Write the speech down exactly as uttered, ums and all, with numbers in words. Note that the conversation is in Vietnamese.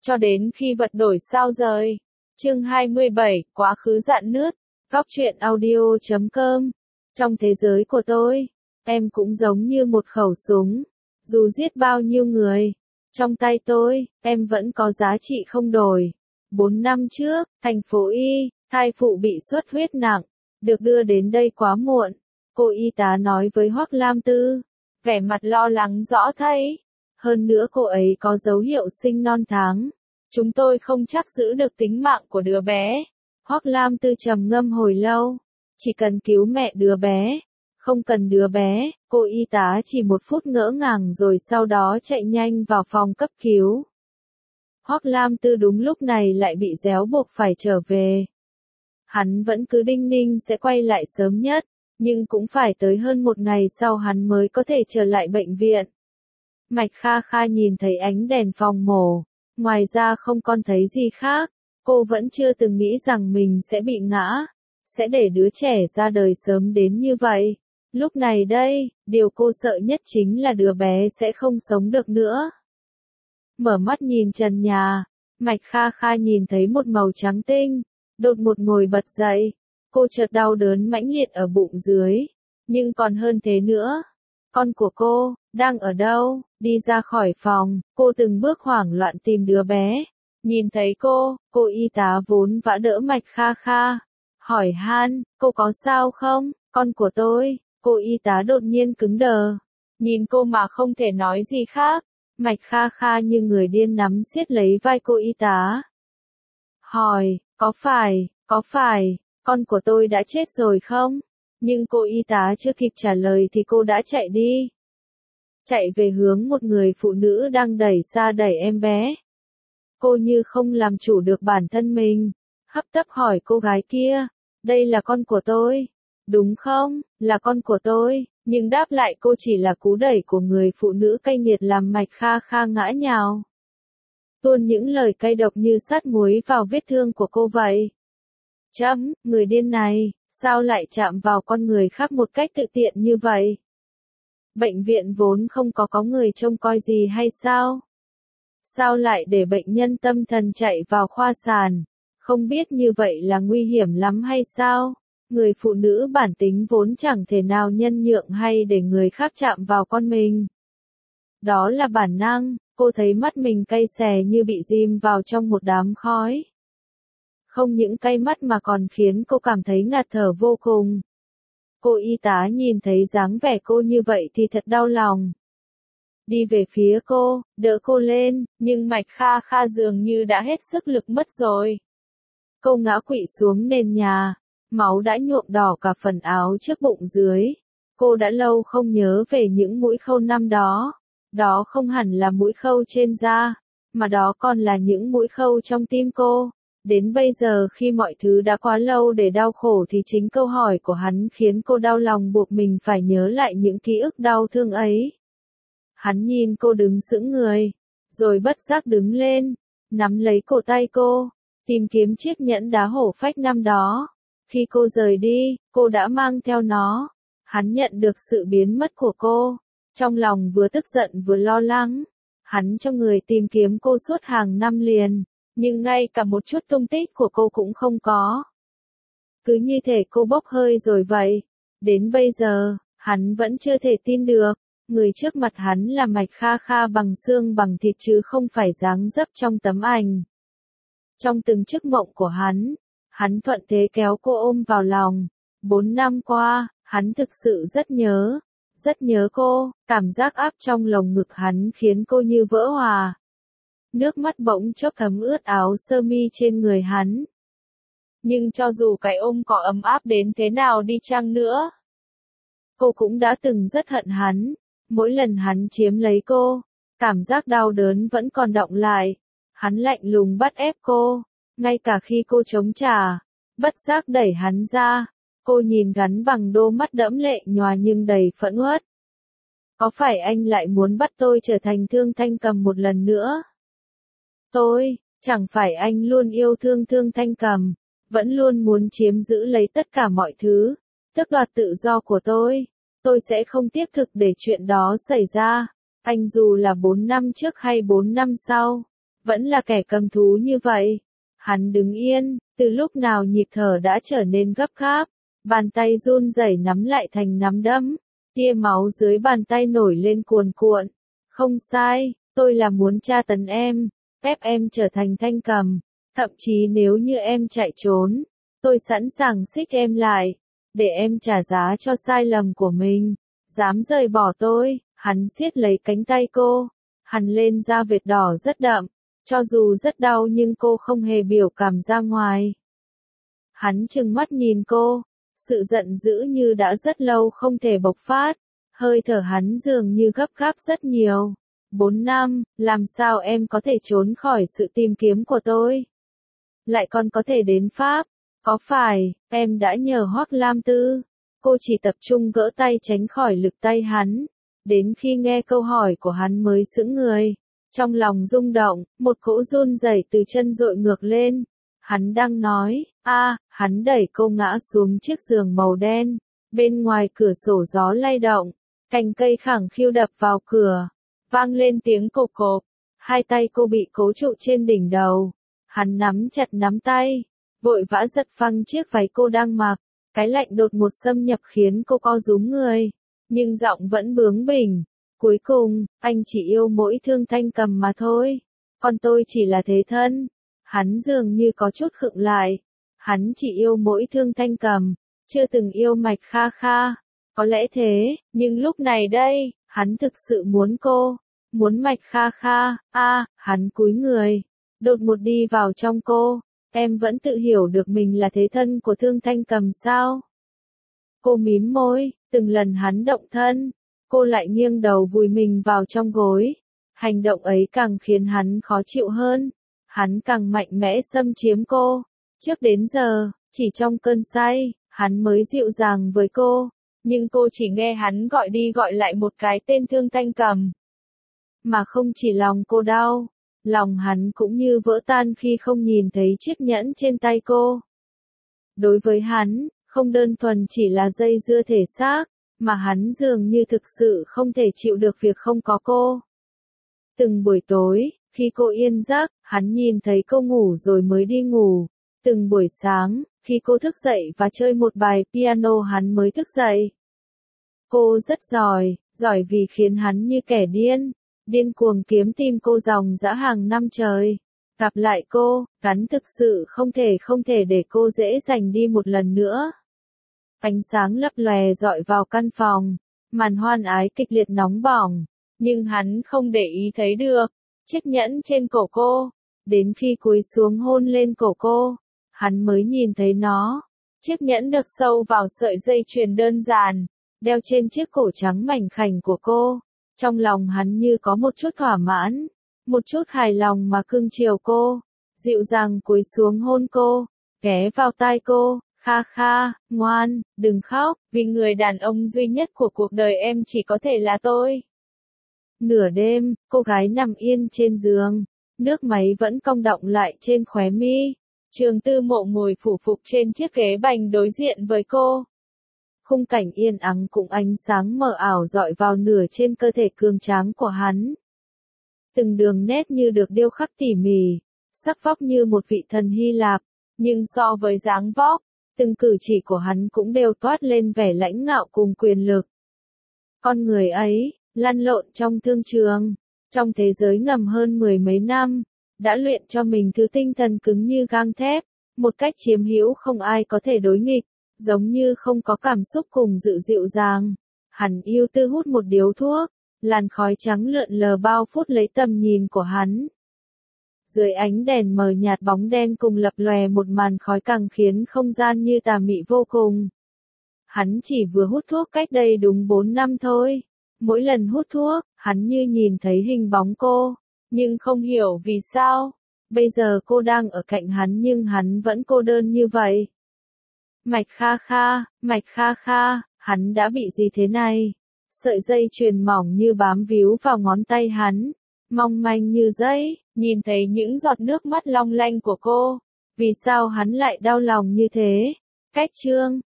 cho đến khi vật đổi sao rời. Chương hai mươi bảy, quá khứ rạn nứt. Góc truyện audio chấm com. Trong thế giới của tôi, em cũng giống như một khẩu súng. Dù giết bao nhiêu người, trong tay tôi, em vẫn có giá trị không đổi. Bốn năm trước, thành phố Y, thai phụ bị xuất huyết nặng, được đưa đến đây quá muộn. Cô y tá nói với Hoắc Lam Tư, vẻ mặt lo lắng rõ thấy. Hơn nữa cô ấy có dấu hiệu sinh non tháng. Chúng tôi không chắc giữ được tính mạng của đứa bé. Hoắc Lam Tư trầm ngâm hồi lâu. Chỉ cần cứu mẹ đứa bé. Không cần đứa bé. Cô y tá chỉ một phút ngỡ ngàng rồi sau đó chạy nhanh vào phòng cấp cứu. Hoắc Lam Tư đúng lúc này lại bị réo buộc phải trở về. Hắn vẫn cứ đinh ninh sẽ quay lại sớm nhất, nhưng cũng phải tới hơn một ngày sau hắn mới có thể trở lại bệnh viện. Mạch Kha Kha nhìn thấy ánh đèn phòng mổ, ngoài ra không còn thấy gì khác, cô vẫn chưa từng nghĩ rằng mình sẽ bị ngã, sẽ để đứa trẻ ra đời sớm đến như vậy. Lúc này đây, điều cô sợ nhất chính là đứa bé sẽ không sống được nữa. Mở mắt nhìn trần nhà, Mạch Kha Kha nhìn thấy một màu trắng tinh, đột ngột ngồi bật dậy, cô chợt đau đớn mãnh liệt ở bụng dưới, nhưng còn hơn thế nữa. Con của cô, đang ở đâu? Đi ra khỏi phòng, cô từng bước hoảng loạn tìm đứa bé. Nhìn thấy cô, cô y tá vốn vã đỡ Mạch Kha Kha. Hỏi han, cô có sao không? Con của tôi, cô y tá đột nhiên cứng đờ. Nhìn cô mà không thể nói gì khác. Mạch Kha Kha như người điên nắm siết lấy vai cô y tá. Hỏi, có phải, có phải, con của tôi đã chết rồi không? Nhưng cô y tá chưa kịp trả lời thì cô đã chạy đi. Chạy về hướng một người phụ nữ đang đẩy xa đẩy em bé. Cô như không làm chủ được bản thân mình, hấp tấp hỏi cô gái kia, đây là con của tôi, đúng không, là con của tôi, nhưng đáp lại cô chỉ là cú đẩy của người phụ nữ cay nghiệt làm Mạch Kha Kha ngã nhào. Tuôn những lời cay độc như sát muối vào vết thương của cô vậy. Chấm, người điên này, sao lại chạm vào con người khác một cách tự tiện như vậy? Bệnh viện vốn không có có người trông coi gì hay sao? Sao lại để bệnh nhân tâm thần chạy vào khoa sản? Không biết như vậy là nguy hiểm lắm hay sao? Người phụ nữ bản tính vốn chẳng thể nào nhân nhượng hay để người khác chạm vào con mình. Đó là bản năng, cô thấy mắt mình cay xè như bị ghim vào trong một đám khói. Không những cay mắt mà còn khiến cô cảm thấy ngạt thở vô cùng. Cô y tá nhìn thấy dáng vẻ cô như vậy thì thật đau lòng. Đi về phía cô, đỡ cô lên, nhưng Mạch Kha Kha dường như đã hết sức lực mất rồi. Cô ngã quỵ xuống nền nhà, máu đã nhuộm đỏ cả phần áo trước bụng dưới. Cô đã lâu không nhớ về những mũi khâu năm đó. Đó không hẳn là mũi khâu trên da, mà đó còn là những mũi khâu trong tim cô. Đến bây giờ khi mọi thứ đã quá lâu để đau khổ thì chính câu hỏi của hắn khiến cô đau lòng buộc mình phải nhớ lại những ký ức đau thương ấy. Hắn nhìn cô đứng sững người, rồi bất giác đứng lên, nắm lấy cổ tay cô, tìm kiếm chiếc nhẫn đá hổ phách năm đó. Khi cô rời đi, cô đã mang theo nó. Hắn nhận được sự biến mất của cô, trong lòng vừa tức giận vừa lo lắng. Hắn cho người tìm kiếm cô suốt hàng năm liền, nhưng ngay cả một chút tung tích của cô cũng không có. Cứ như thể cô bốc hơi rồi vậy. Đến bây giờ, hắn vẫn chưa thể tin được, người trước mặt hắn là Mạch Kha Kha bằng xương bằng thịt chứ không phải dáng dấp trong tấm ảnh. Trong từng giấc mộng của hắn, hắn thuận thế kéo cô ôm vào lòng. Bốn năm qua, hắn thực sự rất nhớ, rất nhớ cô, cảm giác áp trong lồng ngực hắn khiến cô như vỡ hòa. Nước mắt bỗng chốc thấm ướt áo sơ mi trên người hắn. Nhưng cho dù cái ôm có ấm áp đến thế nào đi chăng nữa, cô cũng đã từng rất hận hắn. Mỗi lần hắn chiếm lấy cô, cảm giác đau đớn vẫn còn đọng lại. Hắn lạnh lùng bắt ép cô, ngay cả khi cô chống trả, bất giác đẩy hắn ra. Cô nhìn gắn bằng đôi mắt đẫm lệ nhòa nhưng đầy phẫn uất. Có phải anh lại muốn bắt tôi trở thành Thương Thanh Cầm một lần nữa? Tôi, chẳng phải anh luôn yêu thương Thương Thanh Cầm, vẫn luôn muốn chiếm giữ lấy tất cả mọi thứ, tước đoạt tự do của tôi. Tôi sẽ không tiếp thực để chuyện đó xảy ra. Anh dù là bốn năm trước hay bốn năm sau, vẫn là kẻ cầm thú như vậy. Hắn đứng yên, từ lúc nào nhịp thở đã trở nên gấp gáp, bàn tay run rẩy nắm lại thành nắm đấm, tia máu dưới bàn tay nổi lên cuồn cuộn. Không sai, tôi là muốn tra tấn em, ép em trở thành Thanh Cầm, thậm chí nếu như em chạy trốn, tôi sẵn sàng xích em lại, để em trả giá cho sai lầm của mình. Dám rời bỏ tôi, hắn siết lấy cánh tay cô, hằn lên da vệt đỏ rất đậm, cho dù rất đau nhưng cô không hề biểu cảm ra ngoài. Hắn trừng mắt nhìn cô, sự giận dữ như đã rất lâu không thể bộc phát, hơi thở hắn dường như gấp gáp rất nhiều. Bốn năm, làm sao em có thể trốn khỏi sự tìm kiếm của tôi? Lại còn có thể đến Pháp, có phải, em đã nhờ Hoắc Lam Tư? Cô chỉ tập trung gỡ tay tránh khỏi lực tay hắn, đến khi nghe câu hỏi của hắn mới sững người. Trong lòng rung động, một cỗ run rẩy từ chân dội ngược lên. Hắn đang nói, a, hắn đẩy cô ngã xuống chiếc giường màu đen. Bên ngoài cửa sổ gió lay động, cành cây khẳng khiu đập vào cửa, vang lên tiếng cộp cộp. Hai tay cô bị cố trụ trên đỉnh đầu. Hắn nắm chặt nắm tay, vội vã giật phăng chiếc váy cô đang mặc. Cái lạnh đột ngột xâm nhập khiến cô co rúm người, nhưng giọng vẫn bướng bỉnh. Cuối cùng, anh chỉ yêu mỗi Thương Thanh Cầm mà thôi, còn tôi chỉ là thế thân. Hắn dường như có chút khựng lại. Hắn chỉ yêu mỗi Thương Thanh Cầm, chưa từng yêu Mạch Kha Kha. Có lẽ thế, nhưng lúc này đây, hắn thực sự muốn cô, muốn Mạch Kha Kha. A, à, hắn cúi người, đột ngột đi vào trong cô. Em vẫn tự hiểu được mình là thế thân của Thương Thanh Cầm sao? Cô mím môi, từng lần hắn động thân, cô lại nghiêng đầu vùi mình vào trong gối. Hành động ấy càng khiến hắn khó chịu hơn. Hắn càng mạnh mẽ xâm chiếm cô. Trước đến giờ, chỉ trong cơn say, hắn mới dịu dàng với cô. Nhưng cô chỉ nghe hắn gọi đi gọi lại một cái tên Thương Thanh Cầm. Mà không chỉ lòng cô đau, lòng hắn cũng như vỡ tan khi không nhìn thấy chiếc nhẫn trên tay cô. Đối với hắn, không đơn thuần chỉ là dây dưa thể xác, mà hắn dường như thực sự không thể chịu được việc không có cô. Từng buổi tối, khi cô yên giấc, hắn nhìn thấy cô ngủ rồi mới đi ngủ. Từng buổi sáng, khi cô thức dậy và chơi một bài piano hắn mới thức dậy. Cô rất giỏi, giỏi vì khiến hắn như kẻ điên, điên cuồng kiếm tìm cô dòng dã hàng năm trời. Gặp lại cô, hắn thực sự không thể không thể để cô dễ dành đi một lần nữa. Ánh sáng lấp lòe dọi vào căn phòng, màn hoan ái kịch liệt nóng bỏng, nhưng hắn không để ý thấy được chiếc nhẫn trên cổ cô. Đến khi cúi xuống hôn lên cổ cô, hắn mới nhìn thấy nó. Chiếc nhẫn được sâu vào sợi dây chuyền đơn giản, đeo trên chiếc cổ trắng mảnh khảnh của cô. Trong lòng hắn như có một chút thỏa mãn, một chút hài lòng mà cưng chiều cô, dịu dàng cúi xuống hôn cô, ghé vào tai cô. Kha Kha, ngoan, đừng khóc, vì người đàn ông duy nhất của cuộc đời em chỉ có thể là tôi. Nửa đêm, cô gái nằm yên trên giường, nước máy vẫn cong đọng lại trên khóe mi. Trường Tư Mộ ngồi phủ phục trên chiếc ghế bành đối diện với cô. Khung cảnh yên ắng cùng ánh sáng mờ ảo dọi vào nửa trên cơ thể cường tráng của hắn. Từng đường nét như được điêu khắc tỉ mỉ, sắc vóc như một vị thần Hy Lạp, nhưng so với dáng vóc, từng cử chỉ của hắn cũng đều toát lên vẻ lãnh ngạo cùng quyền lực. Con người ấy, lăn lộn trong thương trường, trong thế giới ngầm hơn mười mấy năm, đã luyện cho mình thứ tinh thần cứng như gang thép, một cách chiếm hữu không ai có thể đối nghịch, giống như không có cảm xúc cùng dự dịu dàng. Hắn yêu tư hút một điếu thuốc, làn khói trắng lượn lờ bao phút lấy tầm nhìn của hắn. Dưới ánh đèn mờ nhạt bóng đen cùng lập lòe một màn khói càng khiến không gian như tà mị vô cùng. Hắn chỉ vừa hút thuốc cách đây đúng bốn năm thôi. Mỗi lần hút thuốc, hắn như nhìn thấy hình bóng cô, nhưng không hiểu vì sao. Bây giờ cô đang ở cạnh hắn nhưng hắn vẫn cô đơn như vậy. Mạch Kha Kha, Mạch Kha Kha, hắn đã bị gì thế này? Sợi dây chuyền mỏng như bám víu vào ngón tay hắn, mong manh như dây, nhìn thấy những giọt nước mắt long lanh của cô. Vì sao hắn lại đau lòng như thế? Cách chương